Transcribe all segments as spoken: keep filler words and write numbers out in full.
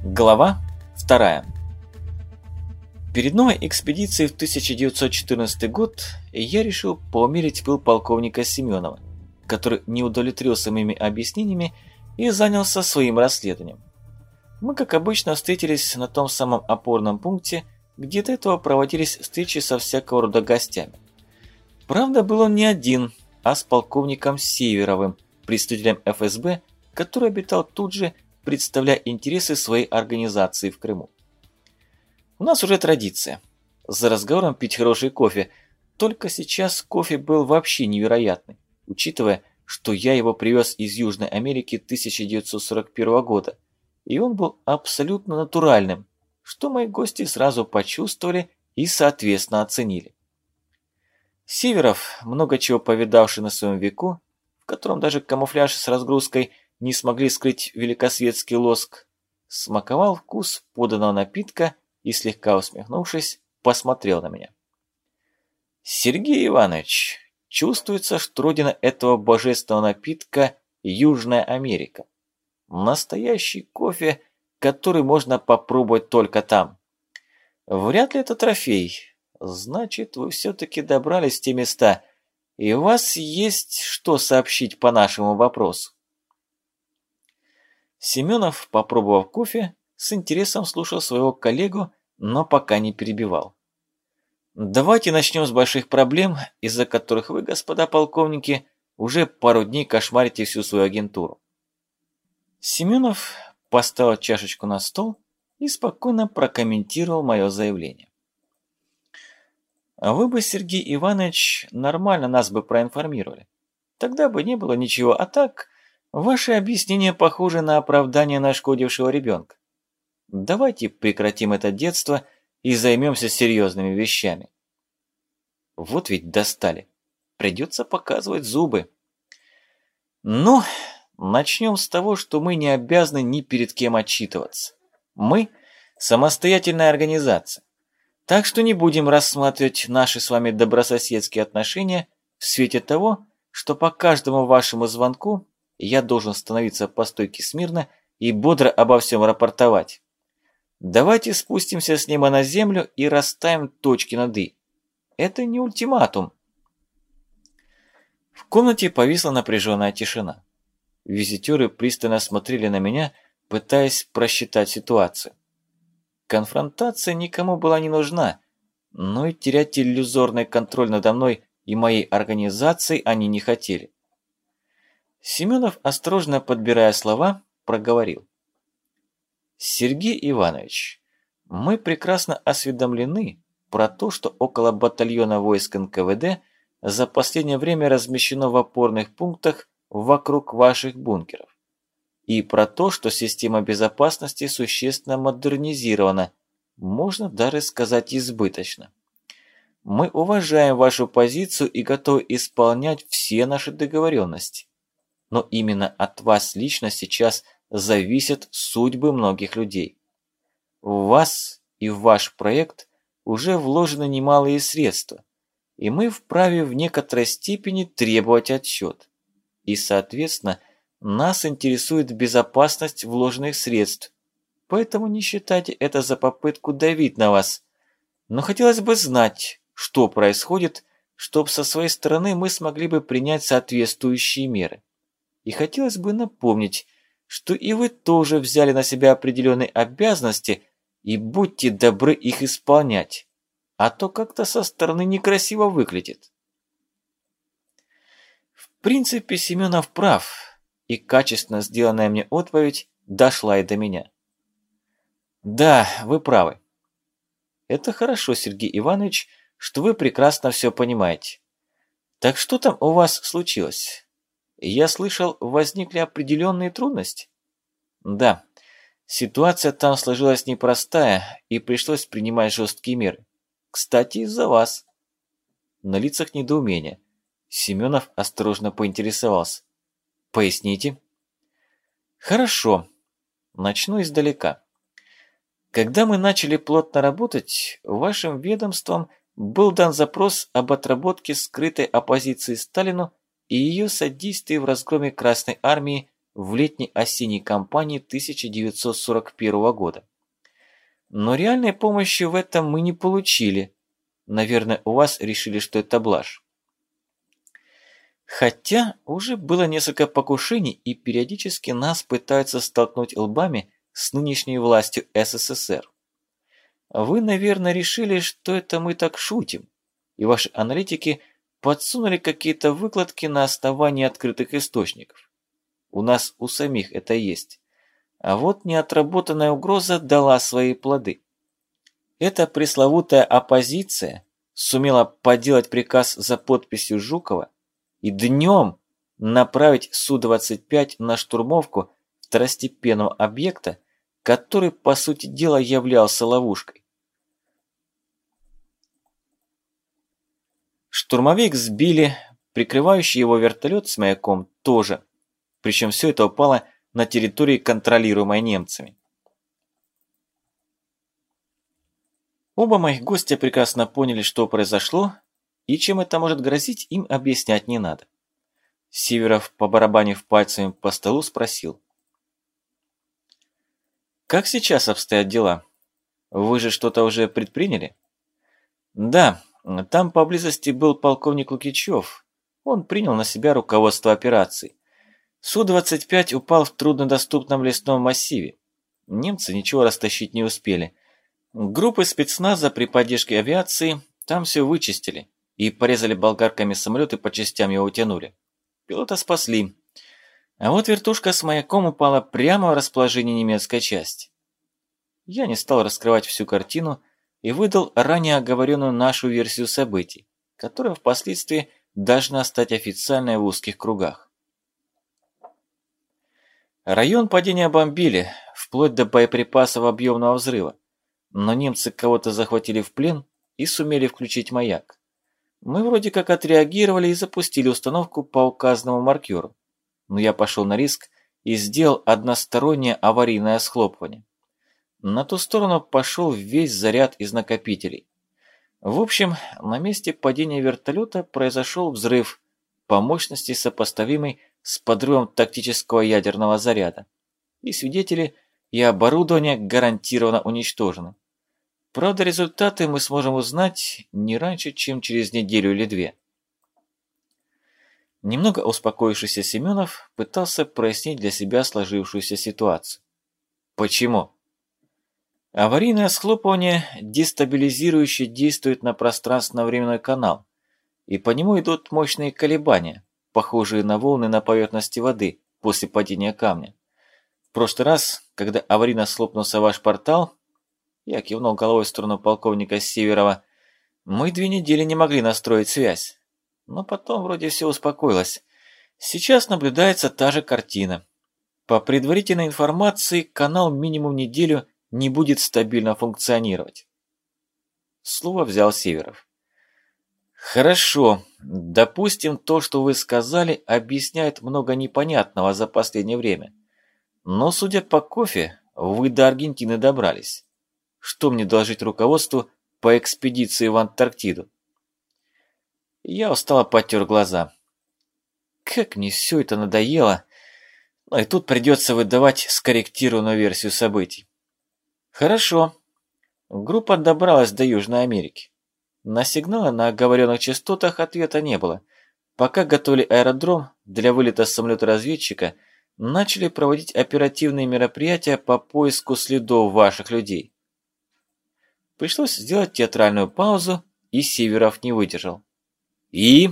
Глава вторая. Перед новой экспедицией в тысяча девятьсот четырнадцатый год я решил поумерить пыл полковника Семенова, который не удовлетворился моими объяснениями и занялся своим расследованием. Мы, как обычно, встретились на том самом опорном пункте, где до этого проводились встречи со всякого рода гостями. Правда, был он не один, а с полковником Северовым, представителем эф эс бэ, который обитал тут же, представляя интересы своей организации в Крыму. У нас уже традиция. За разговором пить хороший кофе. Только сейчас кофе был вообще невероятный, учитывая, что я его привез из Южной Америки тысяча девятьсот сорок первого года, и он был абсолютно натуральным, что мои гости сразу почувствовали и, соответственно, оценили. Северов, много чего повидавший на своем веку, в котором даже камуфляж с разгрузкой не смогли скрыть великосветский лоск, смаковал вкус поданного напитка и, слегка усмехнувшись, посмотрел на меня. «Сергей Иванович, чувствуется, что родина этого божественного напитка – Южная Америка. Настоящий кофе, который можно попробовать только там. Вряд ли это трофей. Значит, вы все-таки добрались в те места, и у вас есть что сообщить по нашему вопросу». Семенов, попробовав кофе, с интересом слушал своего коллегу, но пока не перебивал. «Давайте начнем с больших проблем, из-за которых вы, господа полковники, уже пару дней кошмарите всю свою агентуру». Семенов поставил чашечку на стол и спокойно прокомментировал мое заявление. «А вы бы, Сергей Иванович, нормально нас бы проинформировали. Тогда бы не было ничего, а так... Ваши объяснения похожи на оправдание нашкодившего ребенка. Давайте прекратим это детство и займемся серьезными вещами». Вот ведь достали. Придется показывать зубы. Ну, начнем с того, что мы не обязаны ни перед кем отчитываться. Мы – самостоятельная организация. Так что не будем рассматривать наши с вами добрососедские отношения в свете того, что по каждому вашему звонку я должен становиться по стойке смирно и бодро обо всем рапортовать. Давайте спустимся с неба на землю и расставим точки над «и». Это не ультиматум. В комнате повисла напряженная тишина. Визитеры пристально смотрели на меня, пытаясь просчитать ситуацию. Конфронтация никому была не нужна, но и терять иллюзорный контроль надо мной и моей организацией они не хотели. Семенов, осторожно подбирая слова, проговорил. «Сергей Иванович, мы прекрасно осведомлены про то, что около батальона войск эн ка вэ дэ за последнее время размещено в опорных пунктах вокруг ваших бункеров, и про то, что система безопасности существенно модернизирована, можно даже сказать избыточно. Мы уважаем вашу позицию и готовы исполнять все наши договоренности. Но именно от вас лично сейчас зависят судьбы многих людей. В вас и в ваш проект уже вложены немалые средства, и мы вправе в некоторой степени требовать отчет. И, соответственно, нас интересует безопасность вложенных средств, поэтому не считайте это за попытку давить на вас. Но хотелось бы знать, что происходит, чтобы со своей стороны мы смогли бы принять соответствующие меры. И хотелось бы напомнить, что и вы тоже взяли на себя определенные обязанности и будьте добры их исполнять, а то как-то со стороны некрасиво выглядит». В принципе, Семенов прав, и качественно сделанная мне отповедь дошла и до меня. «Да, вы правы. Это хорошо, Сергей Иванович, что вы прекрасно все понимаете. Так что там у вас случилось? Я слышал, возникли определенные трудности?» «Да, ситуация там сложилась непростая, и пришлось принимать жесткие меры. Кстати, из-за вас». На лицах недоумения. Семенов осторожно поинтересовался. «Поясните?» «Хорошо. Начну издалека. Когда мы начали плотно работать, вашим ведомством был дан запрос об отработке скрытой оппозиции Сталину и ее содействии в разгроме Красной Армии в летней-осенней кампании тысяча девятьсот сорок первого года. Но реальной помощи в этом мы не получили. Наверное, у вас решили, что это блажь. Хотя уже было несколько покушений, и периодически нас пытаются столкнуть лбами с нынешней властью СССР. Вы, наверное, решили, что это мы так шутим, и ваши аналитики подсунули какие-то выкладки на основании открытых источников. У нас у самих это есть. А вот неотработанная угроза дала свои плоды. Эта пресловутая оппозиция сумела подделать приказ за подписью Жукова и днем направить Су двадцать пять на штурмовку второстепенного объекта, который, по сути дела, являлся ловушкой. Штурмовик сбили, прикрывающий его вертолет с маяком тоже, причем все это упало на территории, контролируемой немцами. Оба моих гостя прекрасно поняли, что произошло, и чем это может грозить, им объяснять не надо. Северов, побарабанив пальцами по столу, спросил. «Как сейчас обстоят дела? Вы же что-то уже предприняли?» «Да, там поблизости был полковник Лукичев. Он принял на себя руководство операцией. Су двадцать пять упал в труднодоступном лесном массиве. Немцы ничего растащить не успели. Группы спецназа при поддержке авиации там все вычистили и порезали болгарками самолеты, по частям его утянули. Пилота спасли. А вот вертушка с маяком упала прямо в расположение немецкой части. Я не стал раскрывать всю картину и выдал ранее оговоренную нашу версию событий, которая впоследствии должна стать официальной в узких кругах. Район падения бомбили, вплоть до боеприпасов объемного взрыва, но немцы кого-то захватили в плен и сумели включить маяк. Мы вроде как отреагировали и запустили установку по указанному маркеру, но я пошел на риск и сделал одностороннее аварийное схлопывание. На ту сторону пошел весь заряд из накопителей. В общем, на месте падения вертолета произошел взрыв, по мощности сопоставимый с подрывом тактического ядерного заряда. И свидетели, и оборудование гарантированно уничтожены. Правда, результаты мы сможем узнать не раньше, чем через неделю или две. Немного успокоившийся Семенов пытался прояснить для себя сложившуюся ситуацию. Почему? Аварийное схлопывание дестабилизирующе действует на пространственно-временной канал, и по нему идут мощные колебания, похожие на волны на поверхности воды после падения камня. В прошлый раз, когда аварийно схлопнулся ваш портал, я кивнул головой в сторону полковника Северова, мы две недели не могли настроить связь. Но потом вроде все успокоилось. Сейчас наблюдается та же картина. По предварительной информации, канал минимум неделю не будет стабильно функционировать. Слово взял Северов. Хорошо, допустим, то, что вы сказали, объясняет много непонятного за последнее время. Но, судя по кофе, вы до Аргентины добрались. Что мне доложить руководству по экспедиции в Антарктиду? Я устало потер глаза. Как мне все это надоело. Но и тут придется выдавать скорректированную версию событий. Хорошо. Группа добралась до Южной Америки. На сигналы на оговоренных частотах ответа не было. Пока готовили аэродром для вылета самолета-разведчика, начали проводить оперативные мероприятия по поиску следов ваших людей. Пришлось сделать театральную паузу, и Северов не выдержал. И?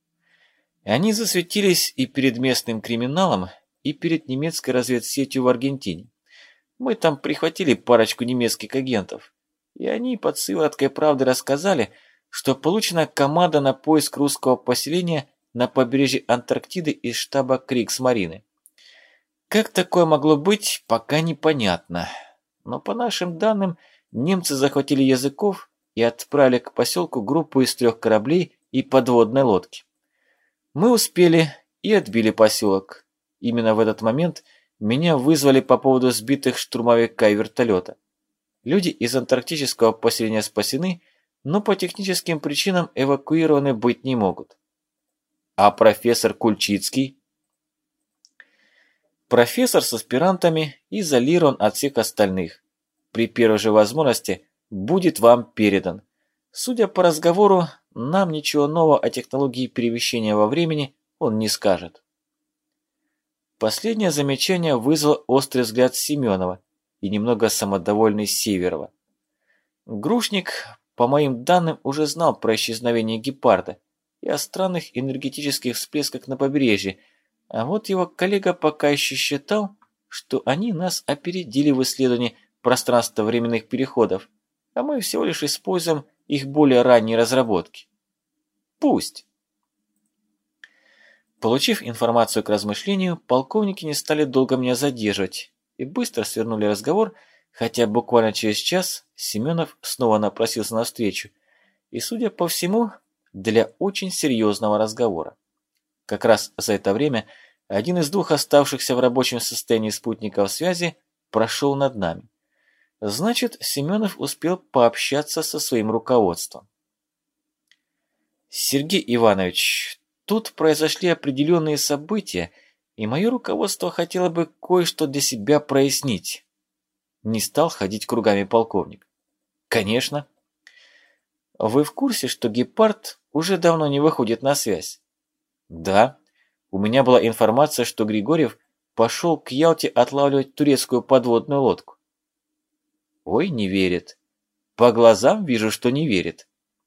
Они засветились и перед местным криминалом, и перед немецкой разведсетью в Аргентине. Мы там прихватили парочку немецких агентов, и они под сывороткой правды рассказали, что получена команда на поиск русского поселения на побережье Антарктиды из штаба Кригсмарины. Как такое могло быть, пока непонятно. Но по нашим данным, немцы захватили Языков и отправили к поселку группу из трех кораблей и подводной лодки. Мы успели и отбили поселок. Именно в этот момент меня вызвали по поводу сбитых штурмовика и вертолета. Люди из антарктического поселения спасены, но по техническим причинам эвакуированы быть не могут. А профессор Кульчицкий? Профессор с аспирантами изолирован от всех остальных. При первой же возможности будет вам передан. Судя по разговору, нам ничего нового о технологии перемещения во времени он не скажет. Последнее замечание вызвало острый взгляд Семенова и немного самодовольный Северова. Грушник, по моим данным, уже знал про исчезновение гепарда и о странных энергетических всплесках на побережье, а вот его коллега пока еще считал, что они нас опередили в исследовании пространственно-временных переходов, а мы всего лишь используем их более ранние разработки. Пусть. Получив информацию к размышлению, полковники не стали долго меня задерживать и быстро свернули разговор, хотя буквально через час Семенов снова напросился на встречу, и, судя по всему, для очень серьезного разговора. Как раз за это время один из двух оставшихся в рабочем состоянии спутников связи прошел над нами. Значит, Семенов успел пообщаться со своим руководством. Сергей Иванович, тут произошли определенные события, и мое руководство хотело бы кое-что для себя прояснить. Не стал ходить кругами полковник. Конечно. Вы в курсе, что гепард уже давно не выходит на связь? Да. У меня была информация, что Григорьев пошел к Ялте отлавливать турецкую подводную лодку. Ой, не верит. По глазам вижу, что не верит.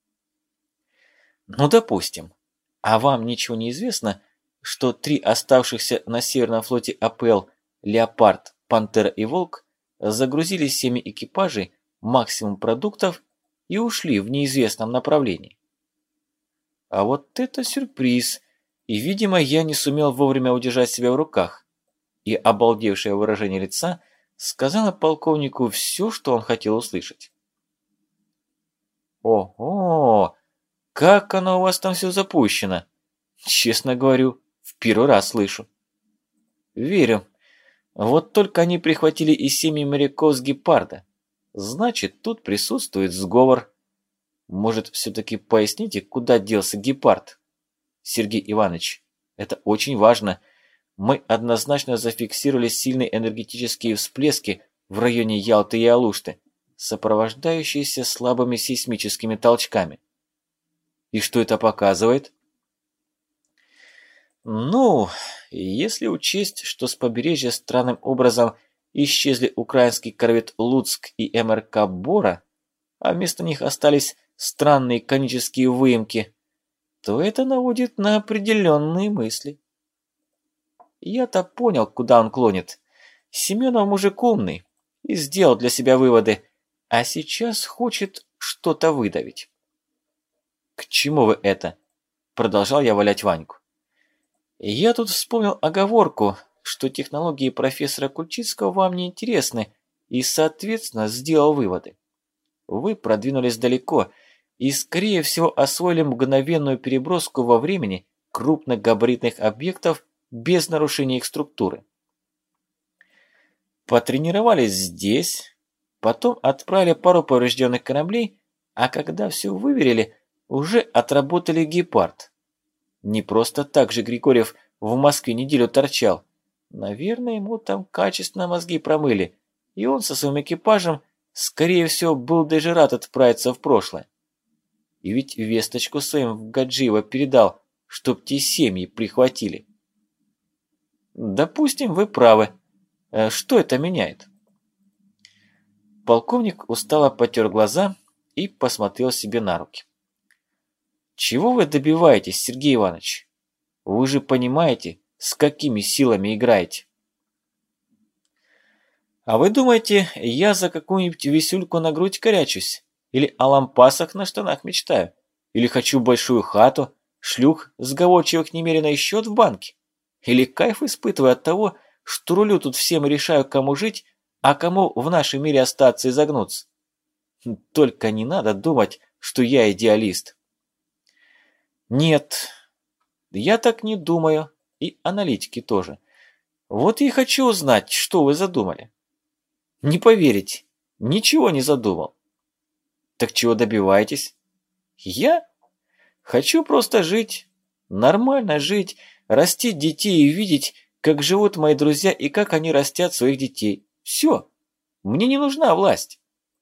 Ну, допустим. А вам ничего не известно, что три оставшихся на Северном флоте АПЛ «Леопард», «Пантера» и «Волк» загрузили семь экипажей, максимум продуктов и ушли в неизвестном направлении? А вот это сюрприз, и, видимо, я не сумел вовремя удержать себя в руках, и обалдевшее выражение лица сказала полковнику все, что он хотел услышать. Ого, как оно у вас там все запущено? Честно говорю, в первый раз слышу. Верю. Вот только они прихватили и семьи моряков с гепарда. Значит, тут присутствует сговор. Может, все-таки поясните, куда делся гепард? Сергей Иванович, это очень важно. Мы однозначно зафиксировали сильные энергетические всплески в районе Ялты и Алушты, сопровождающиеся слабыми сейсмическими толчками. И что это показывает? Ну, если учесть, что с побережья странным образом исчезли украинский корвет «Луцк» и МРК «Бора», а вместо них остались странные конические выемки, то это наводит на определенные мысли. Я-то понял, куда он клонит. Семенов мужик умный и сделал для себя выводы, а сейчас хочет что-то выдавить. «К чему вы это?» – продолжал я валять Ваньку. Я тут вспомнил оговорку, что технологии профессора Кульчицкого вам не интересны, и, соответственно, сделал выводы. Вы продвинулись далеко и, скорее всего, освоили мгновенную переброску во времени крупногабаритных объектов без нарушения их структуры. Потренировались здесь, потом отправили пару поврежденных кораблей, а когда все выверили, уже отработали гепард. Не просто так же Григорьев в Москве неделю торчал. Наверное, ему там качественно мозги промыли, и он со своим экипажем, скорее всего, был даже рад отправиться в прошлое. И ведь весточку своим в Гаджиево передал, чтоб те семьи прихватили. Допустим, вы правы. Что это меняет? Полковник устало потер глаза и посмотрел себе на руки. Чего вы добиваетесь, Сергей Иванович? Вы же понимаете, с какими силами играете. А вы думаете, я за какую-нибудь висюльку на грудь корячусь? Или о лампасах на штанах мечтаю? Или хочу большую хату, шлюх сговорчивых немерено и счет в банке? Или кайф испытываю от того, что рулю тут всем и решаю, кому жить, а кому в нашем мире остаться и загнуться? Только не надо думать, что я идеалист. Нет, я так не думаю, и аналитики тоже. Вот и хочу узнать, что вы задумали. Не поверите, ничего не задумал. Так чего добиваетесь? Я? Хочу просто жить, нормально жить, растить детей и видеть, как живут мои друзья и как они растят своих детей. Все. Мне не нужна власть.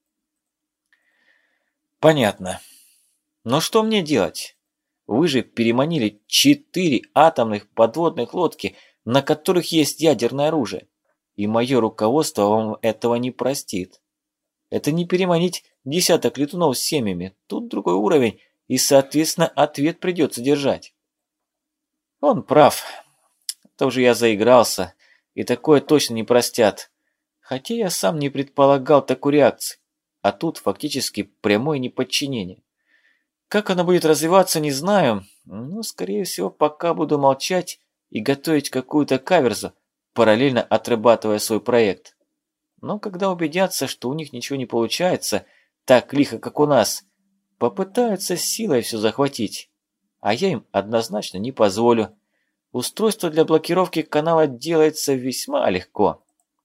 Понятно. Но что мне делать? Вы же переманили четыре атомных подводных лодки, на которых есть ядерное оружие. И мое руководство вам этого не простит. Это не переманить десяток летунов с семьями. Тут другой уровень, и, соответственно, ответ придется держать. Он прав. Тоже я заигрался, и такое точно не простят. Хотя я сам не предполагал такой реакции. А тут фактически прямое неподчинение. Как оно будет развиваться, не знаю, но, скорее всего, пока буду молчать и готовить какую-то каверзу, параллельно отрабатывая свой проект. Но когда убедятся, что у них ничего не получается, так лихо, как у нас, попытаются силой все захватить. А я им однозначно не позволю. Устройство для блокировки канала делается весьма легко.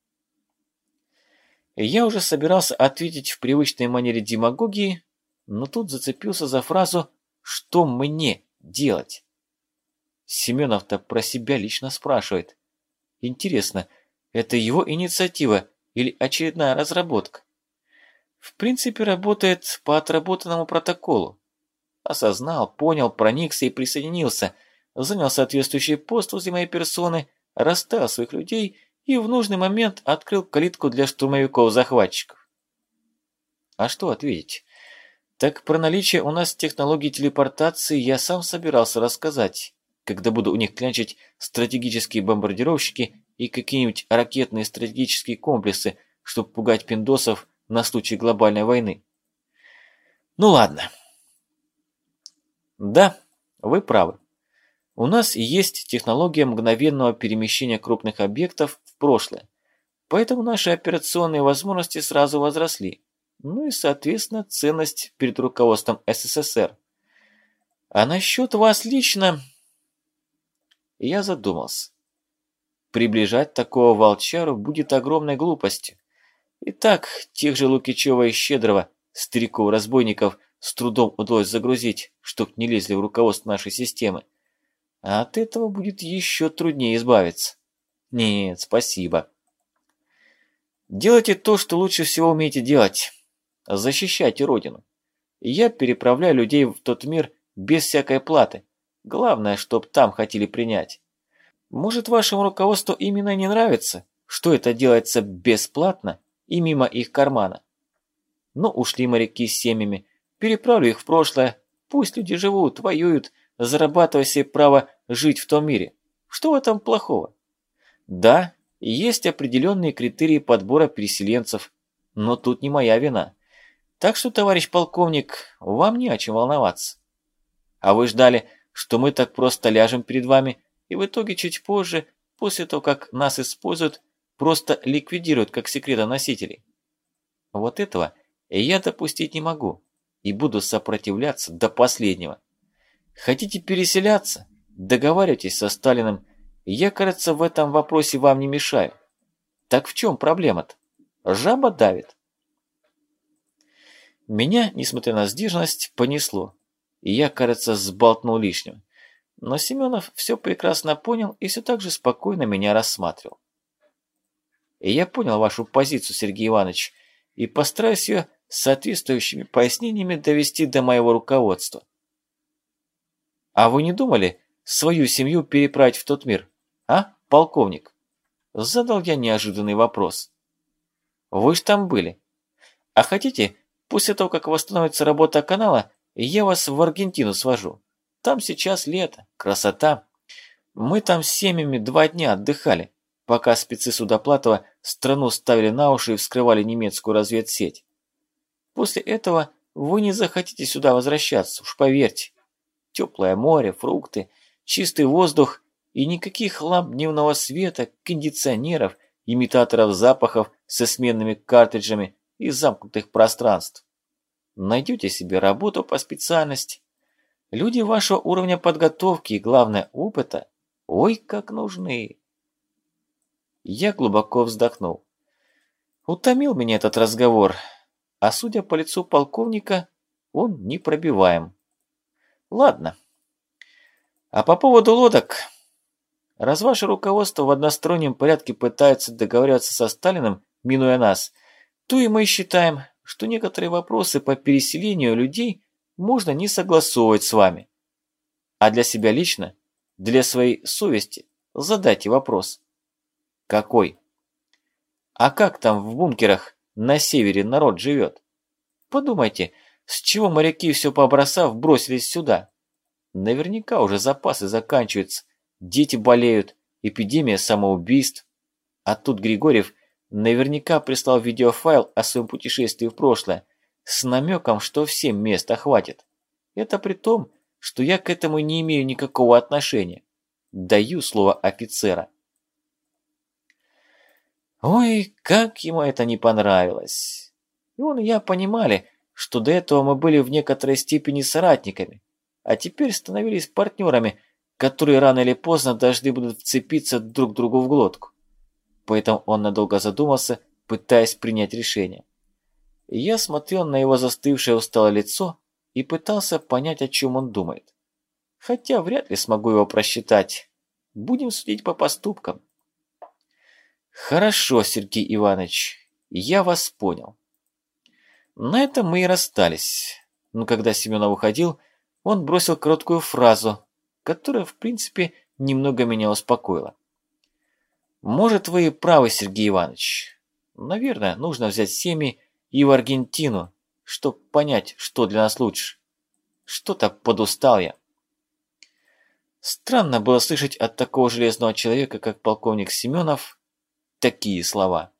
Я уже собирался ответить в привычной манере демагогии, но тут зацепился за фразу «что мне делать?». Семенов-то про себя лично спрашивает. Интересно, это его инициатива или очередная разработка? В принципе, работает по отработанному протоколу. Осознал, понял, проникся и присоединился, занял соответствующий пост возле моей персоны, расставил своих людей и в нужный момент открыл калитку для штурмовиков-захватчиков. А что ответить? Так про наличие у нас технологий телепортации я сам собирался рассказать, когда буду у них клянчить стратегические бомбардировщики и какие-нибудь ракетные стратегические комплексы, чтобы пугать пиндосов на случай глобальной войны. Ну ладно. Да, вы правы. У нас есть технология мгновенного перемещения крупных объектов в прошлое, поэтому наши операционные возможности сразу возросли, ну и, соответственно, ценность перед руководством СССР. А насчет вас лично... Я задумался. Приближать такого волчару будет огромной глупостью. Итак, тех же Лукичева и Щедрого, стариков-разбойников, с трудом удалось загрузить, чтоб не лезли в руководство нашей системы. А от этого будет еще труднее избавиться. Нет, спасибо. Делайте то, что лучше всего умеете делать. Защищайте Родину. Я переправляю людей в тот мир без всякой платы. Главное, чтоб там хотели принять. Может, вашему руководству именно не нравится, что это делается бесплатно и мимо их кармана. Ну, ушли моряки с семьями, переправлю их в прошлое. Пусть люди живут, воюют, зарабатывая себе право жить в том мире. Что в этом плохого? Да, есть определенные критерии подбора переселенцев, но тут не моя вина. Так что, товарищ полковник, вам не о чем волноваться. А вы ждали, что мы так просто ляжем перед вами, и в итоге чуть позже, после того, как нас используют, просто ликвидируют как секретоносителей. Вот этого я допустить не могу и буду сопротивляться до последнего. Хотите переселяться? Договаривайтесь со Сталиным. Я, кажется, в этом вопросе вам не мешаю. Так в чем проблема-то? Жаба давит. Меня, несмотря на сдержанность, понесло. И я, кажется, сболтнул лишнего. Но Семенов все прекрасно понял и все так же спокойно меня рассматривал. И я понял вашу позицию, Сергей Иванович, и постараюсь ее соответствующими пояснениями довести до моего руководства. А вы не думали свою семью переправить в тот мир, а, полковник? Задал я неожиданный вопрос. Вы ж там были. А хотите, после того, как восстановится работа канала, я вас в Аргентину свожу. Там сейчас лето, красота. Мы там с семьями два дня отдыхали, пока спецы Судоплатова страну ставили на уши и вскрывали немецкую разведсеть. После этого вы не захотите сюда возвращаться, уж поверьте. Теплое море, фрукты, чистый воздух и никаких ламп дневного света, кондиционеров, имитаторов запахов со сменными картриджами и замкнутых пространств. Найдете себе работу по специальности. Люди вашего уровня подготовки и, главное, опыта, ой, как нужны. Я глубоко вздохнул. Утомил меня этот разговор, а судя по лицу полковника, он непробиваем. Ладно. А по поводу лодок, Раз ваше руководство в одностороннем порядке пытается договариваться со Сталиным, минуя нас, то и мы считаем, что некоторые вопросы по переселению людей можно не согласовывать с вами. А для себя лично, для своей совести, задайте вопрос. Какой? А как там в бункерах на севере народ живет? Подумайте, с чего моряки все побросав бросились сюда? Наверняка уже запасы заканчиваются, дети болеют, эпидемия самоубийств. А тут Григорьев наверняка прислал видеофайл о своем путешествии в прошлое с намеком, что всем места хватит. Это при том, что я к этому не имею никакого отношения. Даю слово офицера. Ой, как ему это не понравилось. И он и я понимали, что до этого мы были в некоторой степени соратниками, а теперь становились партнерами, которые рано или поздно должны будут вцепиться друг другу в глотку. Поэтому он надолго задумался, пытаясь принять решение. И я смотрел на его застывшее усталое лицо и пытался понять, о чем он думает. Хотя вряд ли смогу его просчитать. Будем судить по поступкам. Хорошо, Сергей Иванович, я вас понял. На этом мы и расстались. Но когда Семенов уходил, он бросил короткую фразу, которая, в принципе, немного меня успокоила. Может, вы и правы, Сергей Иванович. Наверное, нужно взять семьи и в Аргентину, чтобы понять, что для нас лучше. Что-то подустал я. Странно было слышать от такого железного человека, как полковник Семенов, такие слова.